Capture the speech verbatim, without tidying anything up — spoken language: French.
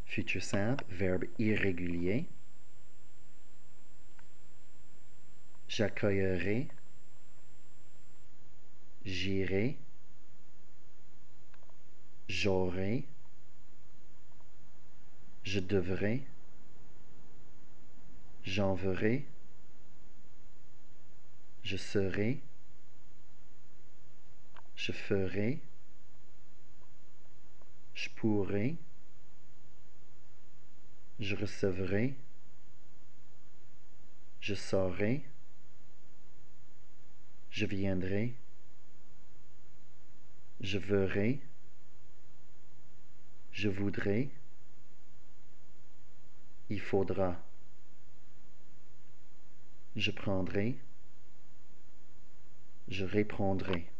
Futur simple, verbe irrégulier. J'accueillerai, j'irai, j'aurai, je devrai, j'enverrai, je serai, je ferai, je pourrai, je recevrai, je saurai, je viendrai, je verrai, je voudrais, il faudra, je prendrai, je répondrai.